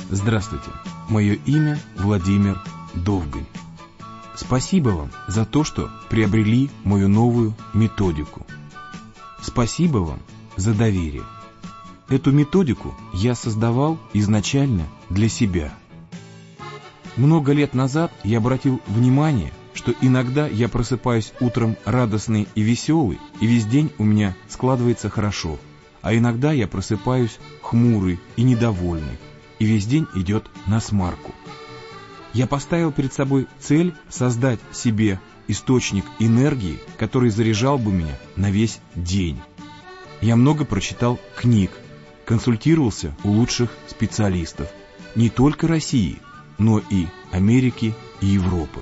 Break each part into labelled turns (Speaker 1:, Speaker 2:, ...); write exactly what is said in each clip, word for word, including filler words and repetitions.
Speaker 1: Здравствуйте, мое имя Владимир Довгань. Спасибо вам за то, что приобрели мою новую методику. Спасибо вам за доверие. Эту методику я создавал изначально для себя. Много лет назад я обратил внимание, что иногда я просыпаюсь утром радостный и веселый, и весь день у меня складывается хорошо, а иногда я просыпаюсь хмурый и недовольный, и весь день идет насмарку. Я поставил перед собой цель создать себе источник энергии, который заряжал бы меня на весь день. Я много прочитал книг, консультировался у лучших специалистов не только России, но и Америки и Европы.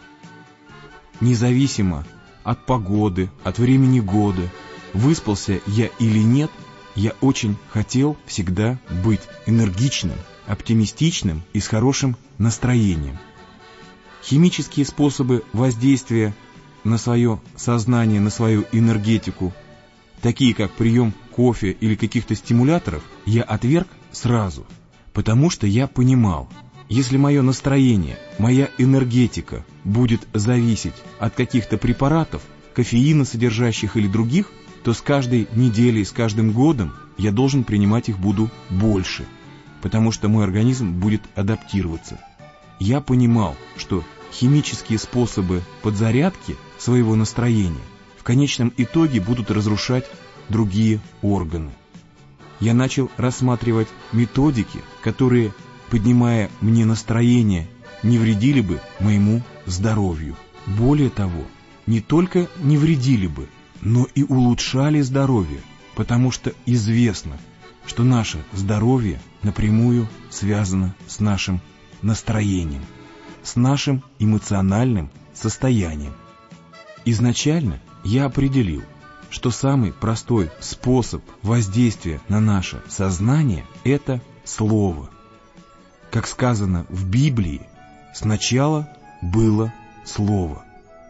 Speaker 1: Независимо от погоды, от времени года, выспался я или нет, я очень хотел всегда быть энергичным, оптимистичным и с хорошим настроением. Химические способы воздействия на свое сознание, на свою энергетику, такие как прием кофе или каких-то стимуляторов, я отверг сразу, потому что я понимал, если мое настроение, моя энергетика будет зависеть от каких-то препаратов, кофеина содержащих или других, то с каждой неделей, с каждым годом я должен принимать их буду больше, потому что мой организм будет адаптироваться. Я понимал, что химические способы подзарядки своего настроения в конечном итоге будут разрушать другие органы. Я начал рассматривать методики, которые, поднимая мне настроение, не вредили бы моему здоровью. Более того, не только не вредили бы, но и улучшали здоровье, потому что известно, что наше здоровье напрямую связано с нашим настроением, с нашим эмоциональным состоянием. Изначально я определил, что самый простой способ воздействия на наше сознание – это слово. Как сказано в Библии, сначала было слово.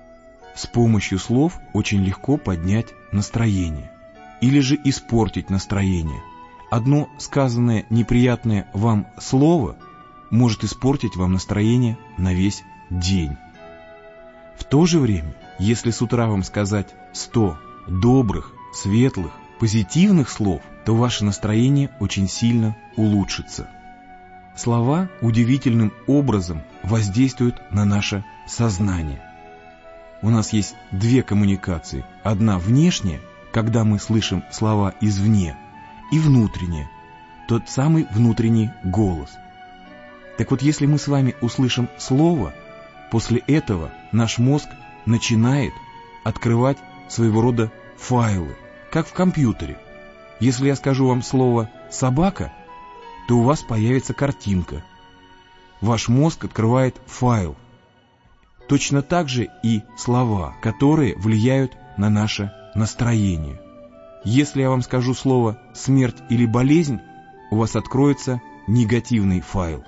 Speaker 1: С помощью слов очень легко поднять настроение или же испортить настроение. Одно сказанное неприятное вам слово может испортить вам настроение на весь день. В то же время, если с утра вам сказать сто добрых, светлых, позитивных слов, то ваше настроение очень сильно улучшится. Слова удивительным образом воздействуют на наше сознание. У нас есть две коммуникации. Одна внешняя, когда мы слышим слова извне, и внутренняя, тот самый внутренний голос. Так вот, если мы с вами услышим слово, после этого наш мозг начинает открывать своего рода файлы, как в компьютере. Если я скажу вам слово «собака», то у вас появится картинка. Ваш мозг открывает файл. Точно так же и слова, которые влияют на наше настроение. Если я вам скажу слово «смерть» или «болезнь», у вас откроется негативный файл.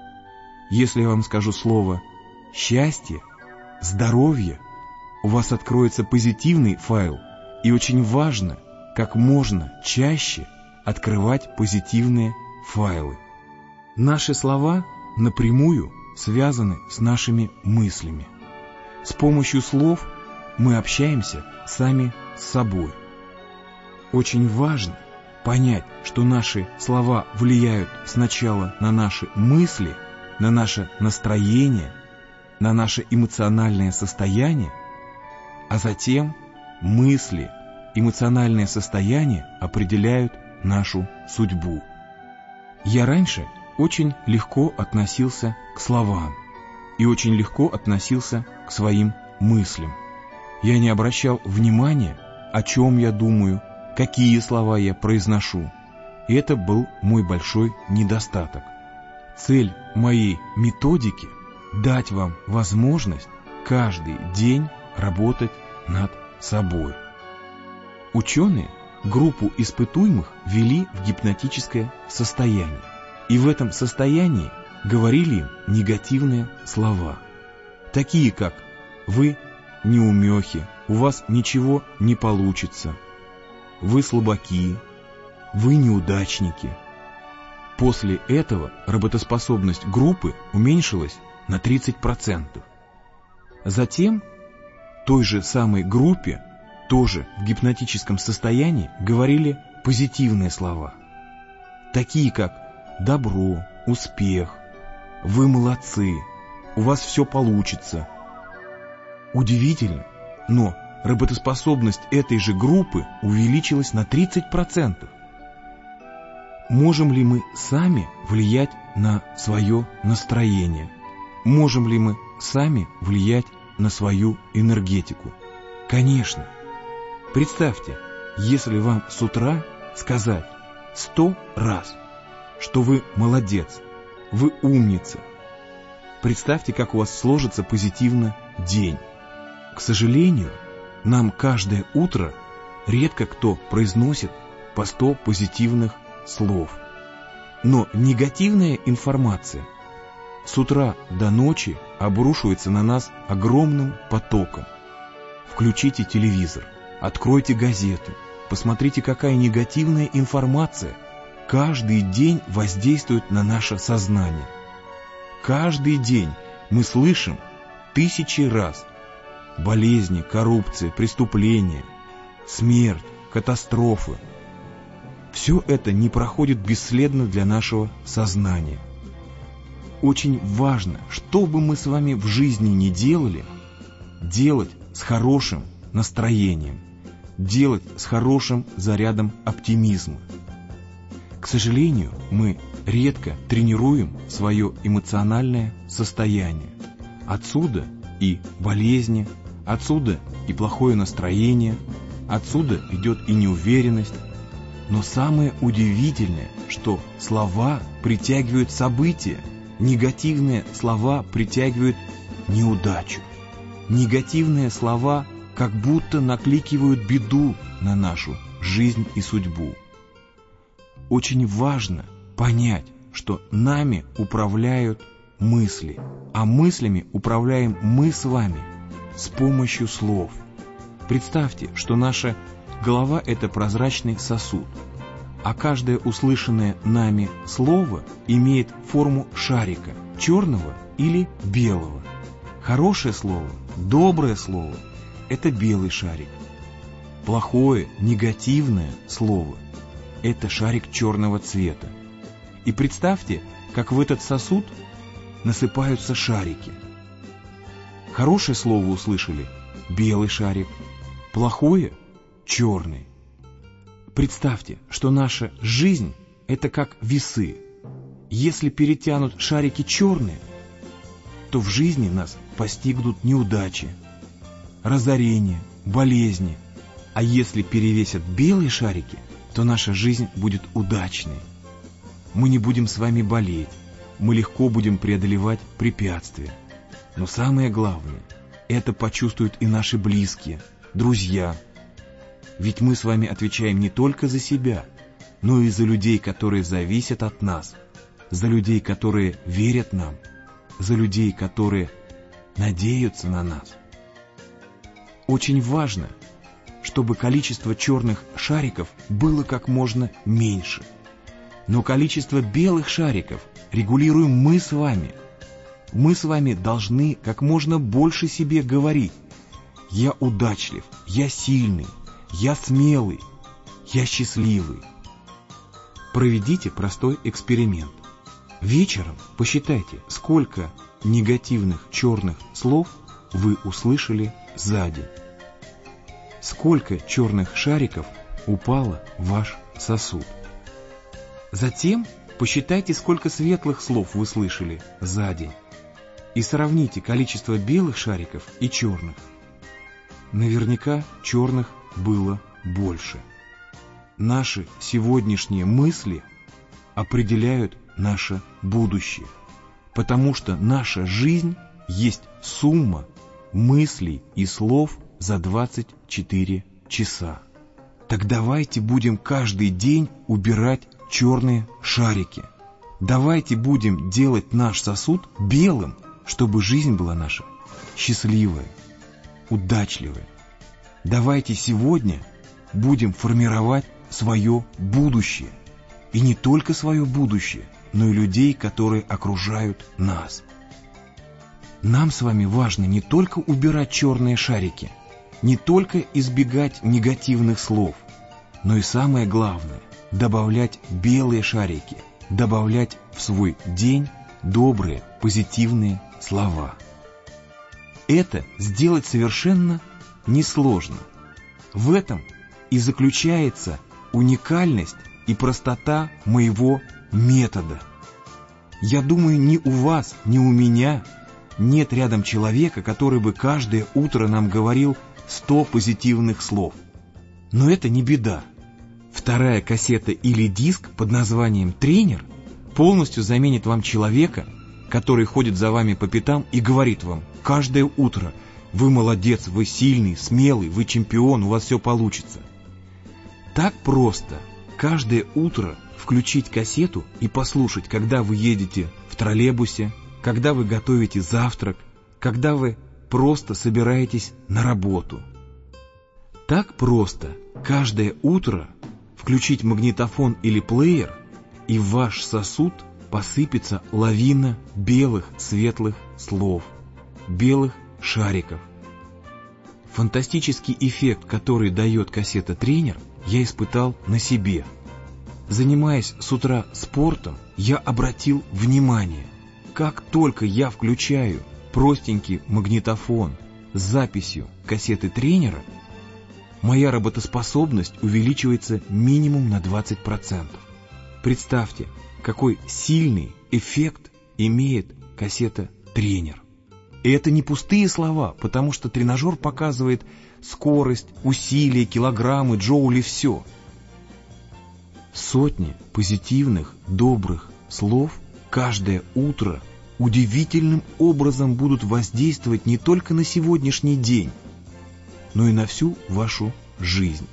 Speaker 1: Если я вам скажу слово «счастье», «здоровье», у вас откроется позитивный файл. И очень важно, как можно чаще открывать позитивные файлы. Наши слова напрямую связаны с нашими мыслями. С помощью слов мы общаемся сами с собой. Очень важно понять, что наши слова влияют сначала на наши мысли, на наше настроение, на наше эмоциональное состояние, а затем мысли, эмоциональное состояние определяют нашу судьбу. Я раньше очень легко относился к словам и очень легко относился к своим мыслям. Я не обращал внимания, о чем я думаю, какие слова я произношу. И это был мой большой недостаток. Цель моей методики – дать вам возможность каждый день работать над собой. Ученые группу испытуемых ввели в гипнотическое состояние. И в этом состоянии говорили им негативные слова, такие как «вы неумехи», «у вас ничего не получится», «вы слабаки», «вы неудачники». После этого работоспособность группы уменьшилась на тридцать процентов. Затем той же самой группе, тоже в гипнотическом состоянии, говорили позитивные слова, такие как «добро», «успех», «вы молодцы», «у вас все получится». Удивительно, но работоспособность этой же группы увеличилась на тридцать процентов. Можем ли мы сами влиять на свое настроение? Можем ли мы сами влиять на свою энергетику? Конечно. Представьте, если вам с утра сказать сто раз, что вы молодец, вы умница. Представьте, как у вас сложится позитивно день. К сожалению, нам каждое утро редко кто произносит по сто позитивных слов. Но негативная информация с утра до ночи обрушивается на нас огромным потоком. Включите телевизор, откройте газету, посмотрите, какая негативная информация каждый день воздействует на наше сознание. Каждый день мы слышим тысячи раз болезни, коррупция, преступления, смерть, катастрофы. Все это не проходит бесследно для нашего сознания. Очень важно, что бы мы с вами в жизни ни делали, делать с хорошим настроением, делать с хорошим зарядом оптимизма. К сожалению, мы редко тренируем свое эмоциональное состояние. Отсюда и болезни, отсюда и плохое настроение, отсюда идет и неуверенность. Но самое удивительное, что слова притягивают события, негативные слова притягивают неудачу. Негативные слова как будто накликивают беду на нашу жизнь и судьбу. Очень важно понять, что нами управляют мысли, а мыслями управляем мы с вами с помощью слов. Представьте, что наша голова – это прозрачный сосуд, а каждое услышанное нами слово имеет форму шарика, черного или белого. Хорошее слово, доброе слово – это белый шарик. Плохое, негативное слово – это шарик черного цвета. И представьте, как в этот сосуд насыпаются шарики. Хорошее слово услышали – белый шарик, плохое – черный. Представьте, что наша жизнь – это как весы. Если перетянут шарики черные, то в жизни нас постигнут неудачи, разорения, болезни. А если перевесят белые шарики, то наша жизнь будет удачной. Мы не будем с вами болеть, мы легко будем преодолевать препятствия. Но самое главное, это почувствуют и наши близкие, друзья. Ведь мы с вами отвечаем не только за себя, но и за людей, которые зависят от нас, за людей, которые верят нам, за людей, которые надеются на нас. Очень важно, чтобы количество черных шариков было как можно меньше. Но количество белых шариков регулируем мы с вами. Мы с вами должны как можно больше себе говорить: «Я удачлив, я сильный, я смелый, я счастливый». Проведите простой эксперимент. Вечером посчитайте, сколько негативных черных слов вы услышали за день. Сколько черных шариков упало в ваш сосуд. Затем посчитайте, сколько светлых слов вы слышали за день. И сравните количество белых шариков и черных. Наверняка черных было больше. Наши сегодняшние мысли определяют наше будущее, потому что наша жизнь есть сумма мыслей и слов за двадцать четыре часа. Так давайте будем каждый день убирать черные шарики. Давайте будем делать наш сосуд белым, чтобы жизнь была наша счастливая, удачливая. Давайте сегодня будем формировать свое будущее. И не только свое будущее, но и людей, которые окружают нас. Нам с вами важно не только убирать черные шарики, не только избегать негативных слов, но и самое главное – добавлять белые шарики, добавлять в свой день добрые, позитивные слова. Это сделать совершенно несложно. В этом и заключается уникальность и простота моего метода. Я думаю, ни у вас, ни у меня нет рядом человека, который бы каждое утро нам говорил сто позитивных слов. Но это не беда. Вторая кассета или диск под названием «Тренер» полностью заменит вам человека, который ходит за вами по пятам и говорит вам каждое утро: «Вы молодец, вы сильный, смелый, вы чемпион, у вас все получится». Так просто каждое утро включить кассету и послушать, когда вы едете в троллейбусе, когда вы готовите завтрак, когда вы просто собираетесь на работу. Так просто каждое утро включить магнитофон или плеер, и в ваш сосуд посыпется лавина белых светлых слов, белых шариков. Фантастический эффект, который дает кассета «Тренер», я испытал на себе. Занимаясь с утра спортом, я обратил внимание, как только я включаю простенький магнитофон с записью кассеты «Тренера», моя работоспособность увеличивается минимум на двадцать процентов. Представьте, какой сильный эффект имеет кассета «Тренер». И это не пустые слова, потому что тренажер показывает скорость, усилия, килограммы, джоули, все. Сотни позитивных, добрых слов каждое утро удивительным образом будут воздействовать не только на сегодняшний день, но и на всю вашу жизнь.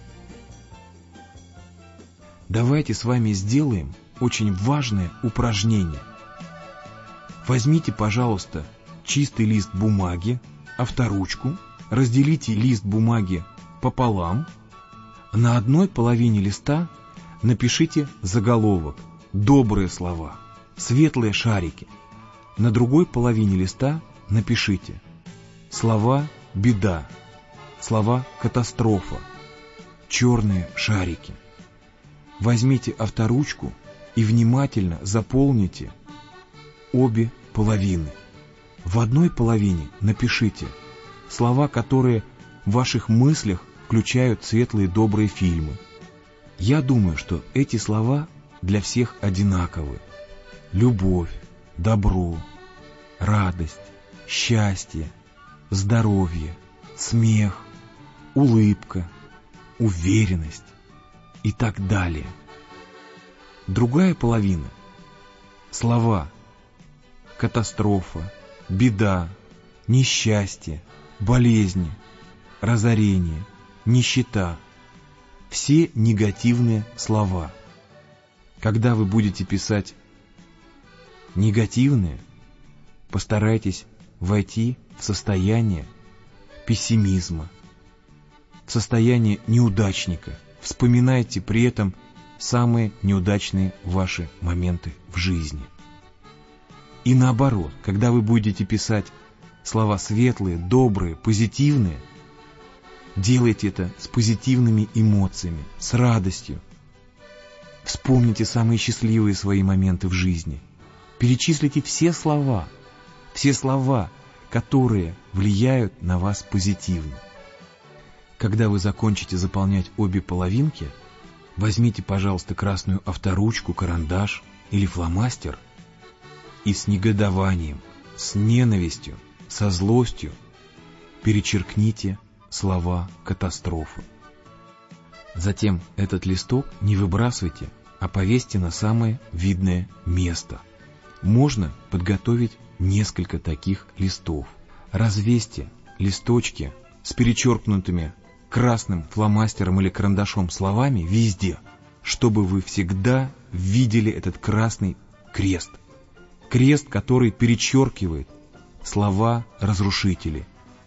Speaker 1: Давайте с вами сделаем очень важное упражнение. Возьмите, пожалуйста, чистый лист бумаги, авторучку, разделите лист бумаги пополам. На одной половине листа напишите заголовок «Добрые слова», светлые шарики. На другой половине листа напишите слова «беда», слова «катастрофа», черные шарики. Возьмите авторучку и внимательно заполните обе половины. В одной половине напишите слова, которые в ваших мыслях включают светлые добрые фильмы. Я думаю, что эти слова для всех одинаковы. Любовь, добро, радость, счастье, здоровье, смех, улыбка, уверенность и так далее. Другая половина — слова катастрофа, беда, несчастье, болезни, разорение, нищета. Все негативные слова. Когда вы будете писать негативные, постарайтесь войти в состояние пессимизма, в состояние неудачника. Вспоминайте при этом самые неудачные ваши моменты в жизни. И наоборот, когда вы будете писать слова светлые, добрые, позитивные, делайте это с позитивными эмоциями, с радостью. Вспомните самые счастливые свои моменты в жизни. Перечислите все слова, все слова, которые влияют на вас позитивно. Когда вы закончите заполнять обе половинки, возьмите, пожалуйста, красную авторучку, карандаш или фломастер и с негодованием, с ненавистью, со злостью перечеркните слова «катастрофа». Затем этот листок не выбрасывайте, а повесьте на самое видное место. Можно подготовить несколько таких листов. Развесьте листочки с перечеркнутыми красным фломастером или карандашом словами везде, чтобы вы всегда видели этот красный крест. Крест, который перечеркивает слова-разрушители.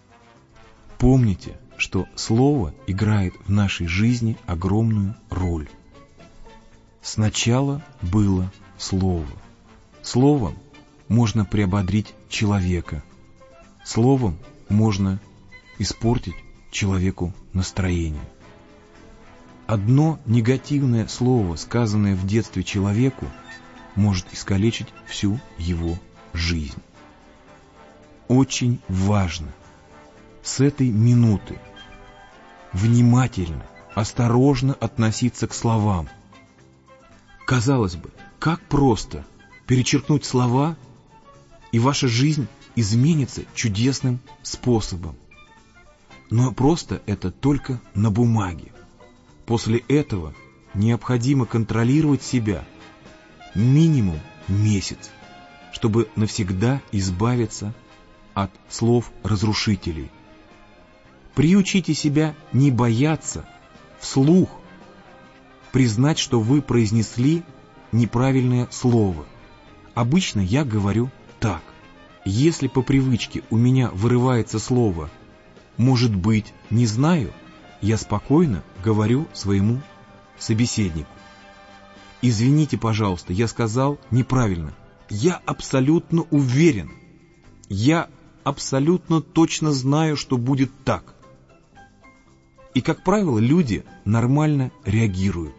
Speaker 1: Помните, что слово играет в нашей жизни огромную роль. Сначала было слово. Словом можно приободрить человека. Словом можно испортить человеку настроение. Одно негативное слово, сказанное в детстве человеку, может искалечить всю его жизнь. Очень важно с этой минуты внимательно, осторожно относиться к словам. Казалось бы, как просто перечеркнуть слова, и ваша жизнь изменится чудесным способом. Но просто это только на бумаге. После этого необходимо контролировать себя минимум месяц, чтобы навсегда избавиться от слов-разрушителей. Приучите себя не бояться вслух признать, что вы произнесли неправильное слово. Обычно я говорю так. Если по привычке у меня вырывается слово «может быть, не знаю», я спокойно говорю своему собеседнику: «Извините, пожалуйста, я сказал неправильно. Я абсолютно уверен. Я абсолютно точно знаю, что будет так». И, как правило, люди нормально реагируют.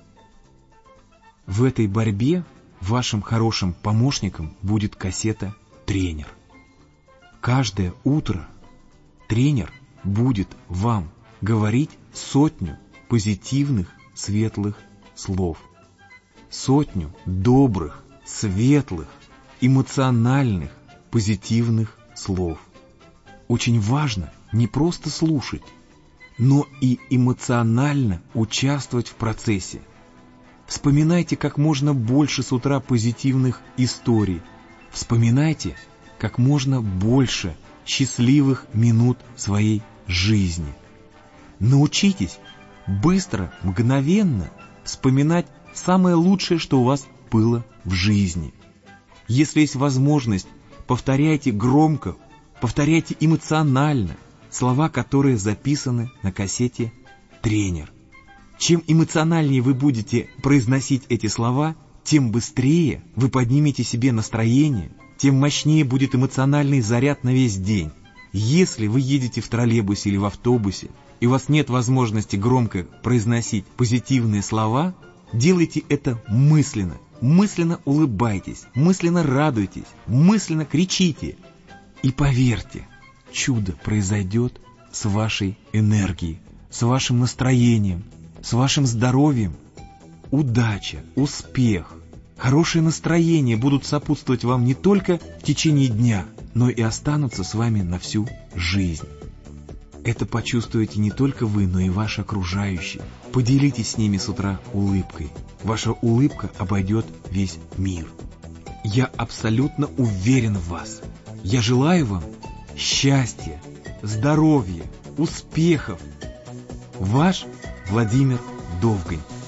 Speaker 1: В этой борьбе вашим хорошим помощником будет кассета «Тренер». Каждое утро тренер будет вам говорить сотню позитивных, светлых слов. Сотню добрых, светлых, эмоциональных, позитивных слов. Очень важно не просто слушать, но и эмоционально участвовать в процессе. Вспоминайте как можно больше с утра позитивных историй. Вспоминайте как можно больше счастливых минут своей жизни. Научитесь быстро, мгновенно вспоминать самое лучшее, что у вас было в жизни. Если есть возможность, повторяйте громко, повторяйте эмоционально слова, которые записаны на кассете «Тренер». Чем эмоциональнее вы будете произносить эти слова, тем быстрее вы поднимете себе настроение, тем мощнее будет эмоциональный заряд на весь день. Если вы едете в троллейбусе или в автобусе, и у вас нет возможности громко произносить позитивные слова, делайте это мысленно. Мысленно улыбайтесь, мысленно радуйтесь, мысленно кричите. И поверьте, чудо произойдет с вашей энергией, с вашим настроением, с вашим здоровьем. Удача, успех, хорошее настроение будут сопутствовать вам не только в течение дня, но и останутся с вами на всю жизнь. Это почувствуете не только вы, но и ваши окружающие. Поделитесь с ними с утра улыбкой. Ваша улыбка обойдет весь мир. Я абсолютно уверен в вас. Я желаю вам счастья, здоровья, успехов. Ваш Владимир Довгань.